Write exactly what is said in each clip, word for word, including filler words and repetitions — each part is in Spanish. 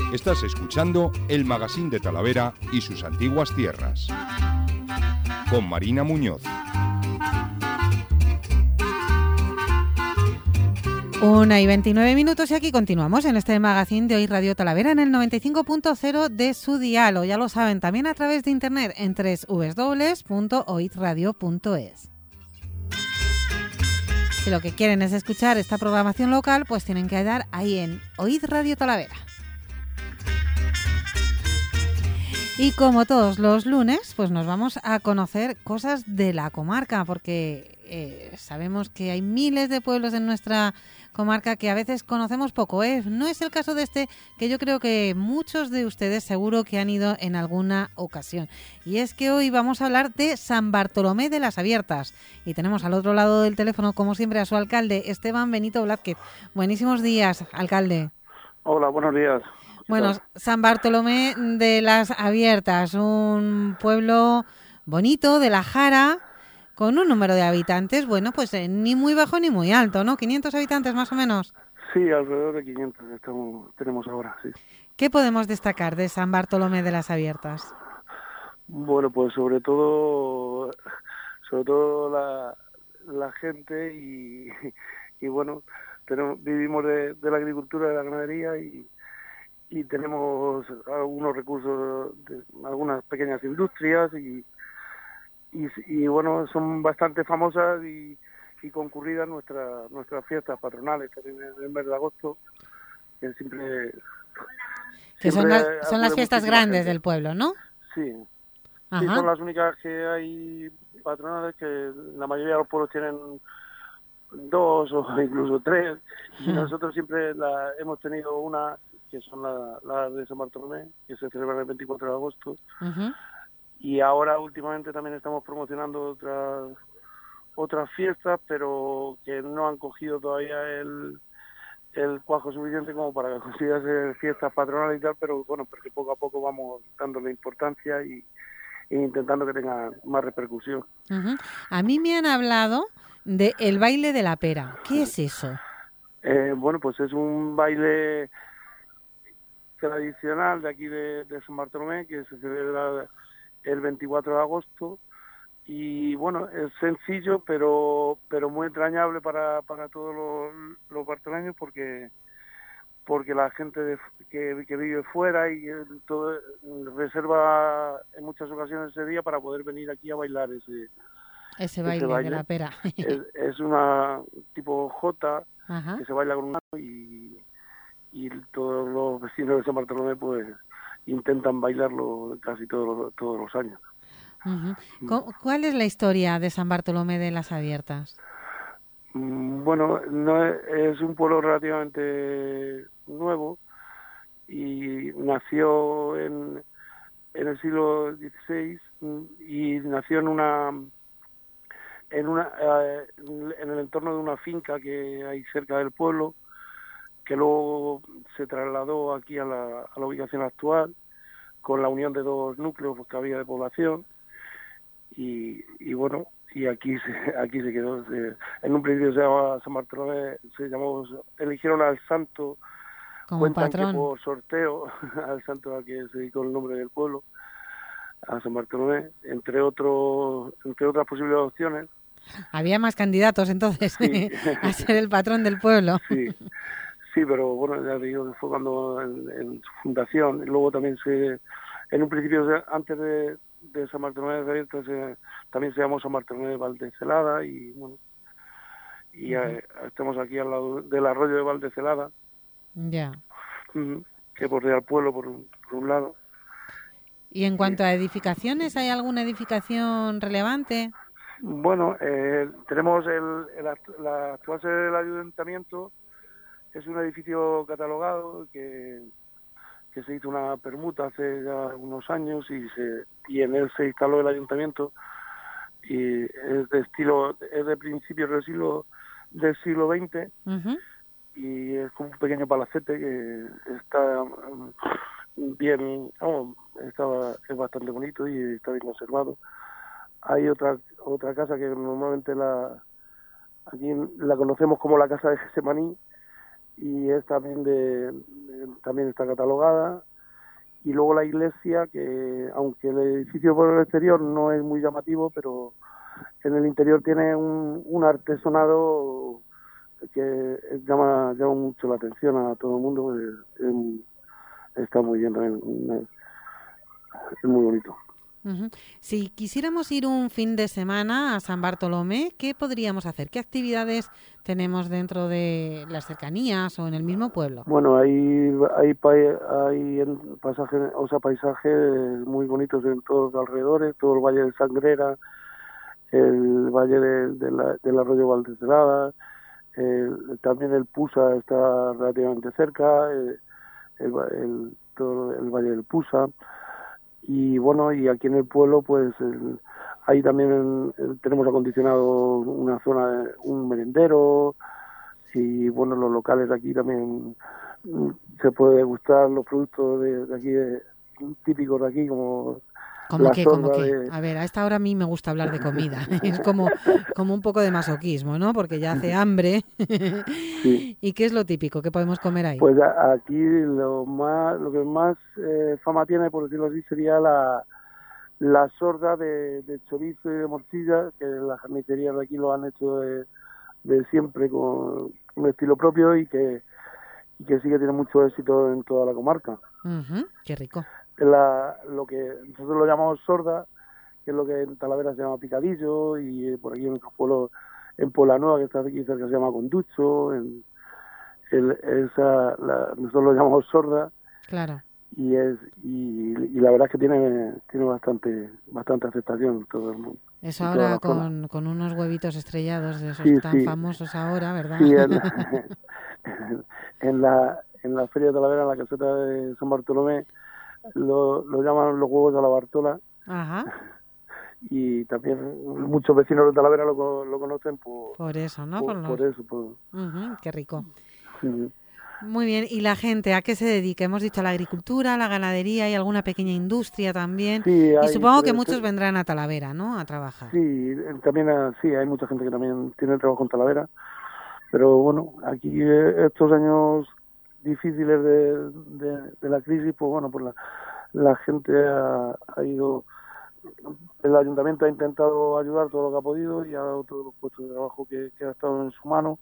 Estás escuchando el Magazín de Talavera y sus antiguas tierras, con Marina Muñoz. Una y veintinueve minutos y aquí continuamos en este magazín de Oíd Radio Talavera en el noventa y cinco punto cero de su dial, o ya lo saben, también a través de internet en doble u doble u doble u punto oid radio punto es. Si lo que quieren es escuchar esta programación local, pues tienen que dar ahí en Oíd Radio Talavera. Y como todos los lunes, pues nos vamos a conocer cosas de la comarca, porque eh, sabemos que hay miles de pueblos en nuestra comarca que a veces conocemos poco, ¿eh? No es el caso de este, que yo creo que muchos de ustedes seguro que han ido en alguna ocasión. Y es que hoy vamos a hablar de San Bartolomé de las Abiertas. Y tenemos al otro lado del teléfono, como siempre, a su alcalde, Esteban Benito Blázquez. Buenísimos días, alcalde. Hola, buenos días. Bueno, San Bartolomé de las Abiertas, un pueblo bonito de la Jara, con un número de habitantes, bueno, pues eh, ni muy bajo ni muy alto, ¿no? quinientos habitantes más o menos. Sí, alrededor de quinientos estamos, tenemos ahora, sí. ¿Qué podemos destacar de San Bartolomé de las Abiertas? Bueno, pues sobre todo, sobre todo la, la gente y, y bueno, tenemos, vivimos de, de la agricultura, de la ganadería y y tenemos algunos recursos de algunas pequeñas industrias y, y, y bueno, son bastante famosas y, y concurridas nuestras nuestras fiestas patronales también en el mes de agosto, que siempre... Que son las, son las fiestas grandes gente del pueblo, ¿no? Sí. Sí, son las únicas que hay patronales, que la mayoría de los pueblos tienen dos o incluso tres, y nosotros siempre la, hemos tenido una, que son las la de San Bartolomé, que se celebran el veinticuatro de agosto, uh-huh. Y ahora últimamente también estamos promocionando otras otras fiestas, pero que no han cogido todavía el, el cuajo suficiente como para considerarse fiestas patronales y tal, pero bueno, porque poco a poco vamos dándole importancia y, e intentando que tenga más repercusión. Uh-huh. A mí me han hablado de el baile de la pera. ¿Qué es eso? Eh, bueno, pues es un baile tradicional de aquí de, de San Bartolomé, que se celebra el veinticuatro de agosto, y bueno, es sencillo pero pero muy entrañable para, para todos los, los bartoleños, porque porque la gente de, que, que vive fuera y todo reserva en muchas ocasiones ese día para poder venir aquí a bailar ese ese baile, ese baile. de la pera. es, es una tipo jota. Ajá. Que se baila con un mano y y todos los vecinos de San Bartolomé pues intentan bailarlo casi todos los, todos los años. Uh-huh. ¿Cuál es la historia de San Bartolomé de las Abiertas? Bueno, no es, es un pueblo relativamente nuevo y nació en, en el siglo dieciséis y nació en una en una eh, en el entorno de una finca que hay cerca del pueblo, que luego se trasladó aquí a la, a la ubicación actual, con la unión de dos núcleos que había de población, y, y bueno, y aquí se, aquí se quedó. Se, en un principio se llamaba San Bartolomé, se llamó, eligieron al santo, como cuentan patrón, que por sorteo, al santo al que se dedicó el nombre del pueblo, a San Bartolomé, entre otros, entre otras posibles opciones. Había más candidatos entonces, sí. a ser el patrón del pueblo. Sí. Sí, pero bueno, ya digo que fue cuando en, en su fundación, y luego también se, en un principio, antes de, de San Bartolomé de las Abiertas, se, también se llamó San Bartolomé de Valdecelada, y bueno, y uh-huh. eh, estamos aquí al lado del arroyo de Valdecelada, ya, uh-huh, que bordea el pueblo por un, por un lado. ¿Y en cuanto a edificaciones, hay alguna edificación relevante? Bueno, eh, tenemos el, el, la actual sede del ayuntamiento. Es un edificio catalogado que, que se hizo una permuta hace ya unos años y se y en él se instaló el ayuntamiento, y es de estilo es de principios del siglo del siglo veinte, uh-huh. Y es como un pequeño palacete que está bien, oh, estaba es bastante bonito y está bien conservado. Hay otra otra casa que normalmente la aquí la conocemos como la casa de Gesemaní, y es también de, de también está catalogada. Y luego la iglesia, que aunque el edificio por el exterior no es muy llamativo, pero en el interior tiene un, un artesonado que llama, llama mucho la atención a todo el mundo. Es, es, está muy bien también, es muy bonito. Uh-huh. Si quisiéramos ir un fin de semana a San Bartolomé, ¿qué podríamos hacer? ¿Qué actividades tenemos dentro de las cercanías o en el mismo pueblo? Bueno, hay hay, hay pasajes, o sea, paisajes muy bonitos en todos los alrededores, todo el Valle de Sangrera, el Valle de, de la, del Arroyo Valdecerrada, el, también el Pusa está relativamente cerca, el, el, el, todo el Valle del Pusa. Y bueno, y aquí en el pueblo pues el, ahí también el, tenemos acondicionado una zona, un merendero, y bueno, los locales aquí también se puede gustar los productos de, de aquí, de, típicos de aquí, como ¿Cómo qué? ¿Cómo qué? De... A ver, a esta hora a mí me gusta hablar de comida. Es como, como un poco de masoquismo, ¿no? Porque ya hace hambre. Sí. ¿Y qué es lo típico que podemos comer ahí? Pues aquí lo más, lo que más eh, fama tiene, por decirlo así, sería la, la sorda de, de chorizo y de morcilla, que las carnicerías de aquí lo han hecho de, de siempre con un estilo propio y que, y que sí que tiene mucho éxito en toda la comarca. Uh-huh. Qué rico. La, lo que nosotros lo llamamos sorda, que es lo que en Talavera se llama picadillo, y por aquí en nuestro pueblo, en Puebla Nueva, que está aquí cerca, se llama conducho. En, el, esa, la, nosotros lo llamamos sorda. Claro. Y es y, y la verdad es que tiene tiene bastante bastante aceptación en todo el mundo. Eso ahora con, con unos huevitos estrellados de esos sí, tan sí. famosos ahora, ¿verdad? Sí, en, en la en la feria de Talavera, en la caseta de San Bartolomé, lo, lo llaman los huevos a la Bartola. Ajá. Y también muchos vecinos de Talavera lo, lo conocen por, por eso, ¿no? Por, por, los... por eso. Por... Uh-huh, qué rico. Sí. Muy bien. ¿Y la gente a qué se dedica? Hemos dicho a la agricultura, a la ganadería y alguna pequeña industria también. Sí, hay, y supongo que pero, muchos vendrán a Talavera, ¿no? A trabajar. Sí, también sí, hay mucha gente que también tiene trabajo en Talavera. Pero bueno, aquí estos años difíciles de, de, de la crisis, pues bueno, pues la, la gente ha, ha ido... El ayuntamiento ha intentado ayudar todo lo que ha podido y ha dado todos los puestos de trabajo que, que ha estado en su mano.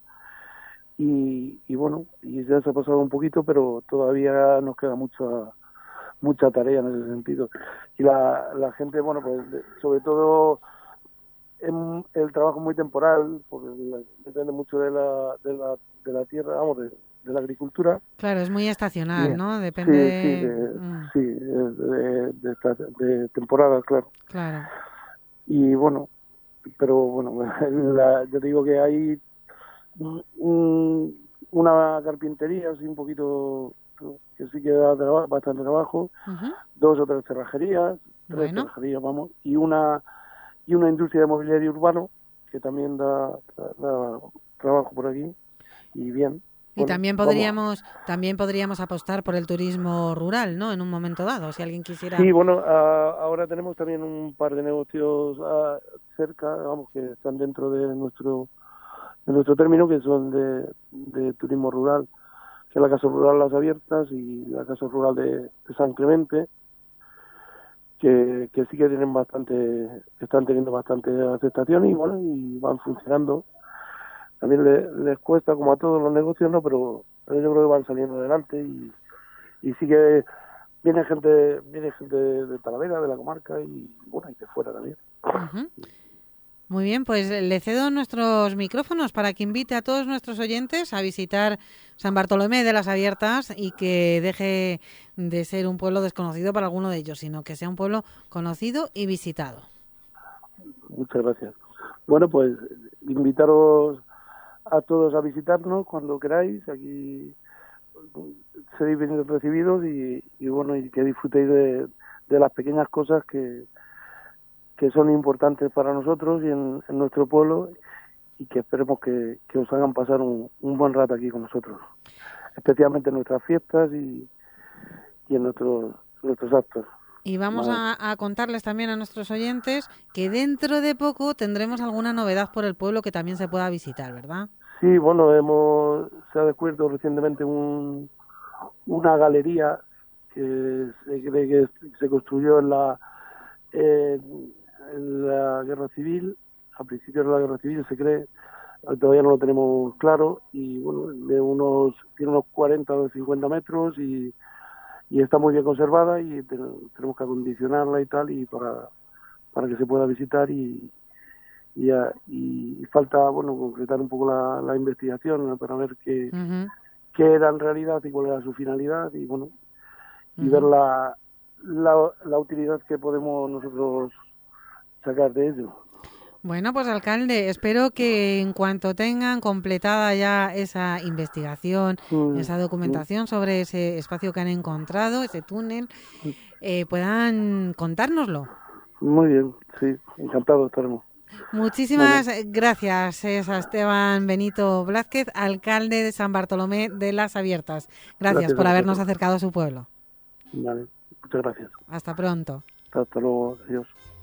Y, y bueno, y ya se ha pasado un poquito, pero todavía nos queda mucha mucha tarea en ese sentido. Y la, la gente, bueno, pues sobre todo en el trabajo muy temporal, porque depende mucho de la de la, de la tierra, vamos, de, de la agricultura. Claro, es muy estacional, sí, sí, ¿no? Depende sí, sí, de, mm. sí, de, de, de temporada, claro. Claro. Y bueno, pero bueno, la, yo digo que hay un, una carpintería así un poquito que sí que da traba, bastante trabajo, uh-huh. dos o tres cerrajerías, tres bueno. cerrajerías, vamos, y una y una industria de mobiliario urbano que también da, da, da trabajo por aquí y bien. Y bueno, también podríamos vamos. también podríamos apostar por el turismo rural, ¿no? En un momento dado, si alguien quisiera. Sí, bueno, a, ahora tenemos también un par de negocios a, cerca, vamos, que están dentro de nuestro de nuestro término, que son de, de turismo rural, que es la Casa Rural Las Abiertas y la Casa Rural de, de San Clemente, que, que sí que tienen bastante, están teniendo bastante aceptación y bueno, y van funcionando. También les, les cuesta, como a todos los negocios, ¿no? Pero, pero yo creo que van saliendo adelante y, y sí que viene gente, viene gente de Talavera, de la comarca y bueno, y de fuera también. Uh-huh. Muy bien, pues le cedo nuestros micrófonos para que invite a todos nuestros oyentes a visitar San Bartolomé de las Abiertas y que deje de ser un pueblo desconocido para alguno de ellos, sino que sea un pueblo conocido y visitado. Muchas gracias. Bueno, pues invitaros a todos a visitarnos cuando queráis. Aquí seréis bien recibidos y, y bueno, y que disfrutéis de, de las pequeñas cosas que que son importantes para nosotros y en, en nuestro pueblo y que esperemos que, que os hagan pasar un, un buen rato aquí con nosotros, especialmente en nuestras fiestas y, y en nuestros, nuestros actos. Y vamos a, a contarles también a nuestros oyentes que dentro de poco tendremos alguna novedad por el pueblo que también se pueda visitar, ¿verdad? Sí, bueno, hemos se ha descubierto recientemente un, una galería que se cree que se construyó en la en, en la guerra civil, a principios de la guerra civil se cree, todavía no lo tenemos claro, y bueno, de unos tiene unos cuarenta o cincuenta metros y, y está muy bien conservada, y te, tenemos que acondicionarla y tal, y para para que se pueda visitar, y y, y, y falta, bueno, concretar un poco la, la investigación, ¿no? Para ver qué, uh-huh. qué era en realidad y cuál era su finalidad, y bueno, y uh-huh. ver la, la la utilidad que podemos nosotros sacar de ello. Bueno, pues alcalde, espero que en cuanto tengan completada ya esa investigación, mm, esa documentación mm. sobre ese espacio que han encontrado, ese túnel, eh, puedan contárnoslo. Muy bien, sí, encantado estaremos. Muchísimas vale. gracias, es a Esteban Benito Blázquez, alcalde de San Bartolomé de las Abiertas. Gracias, gracias por habernos acercado a su pueblo. Vale, muchas gracias. Hasta pronto. Hasta luego, adiós.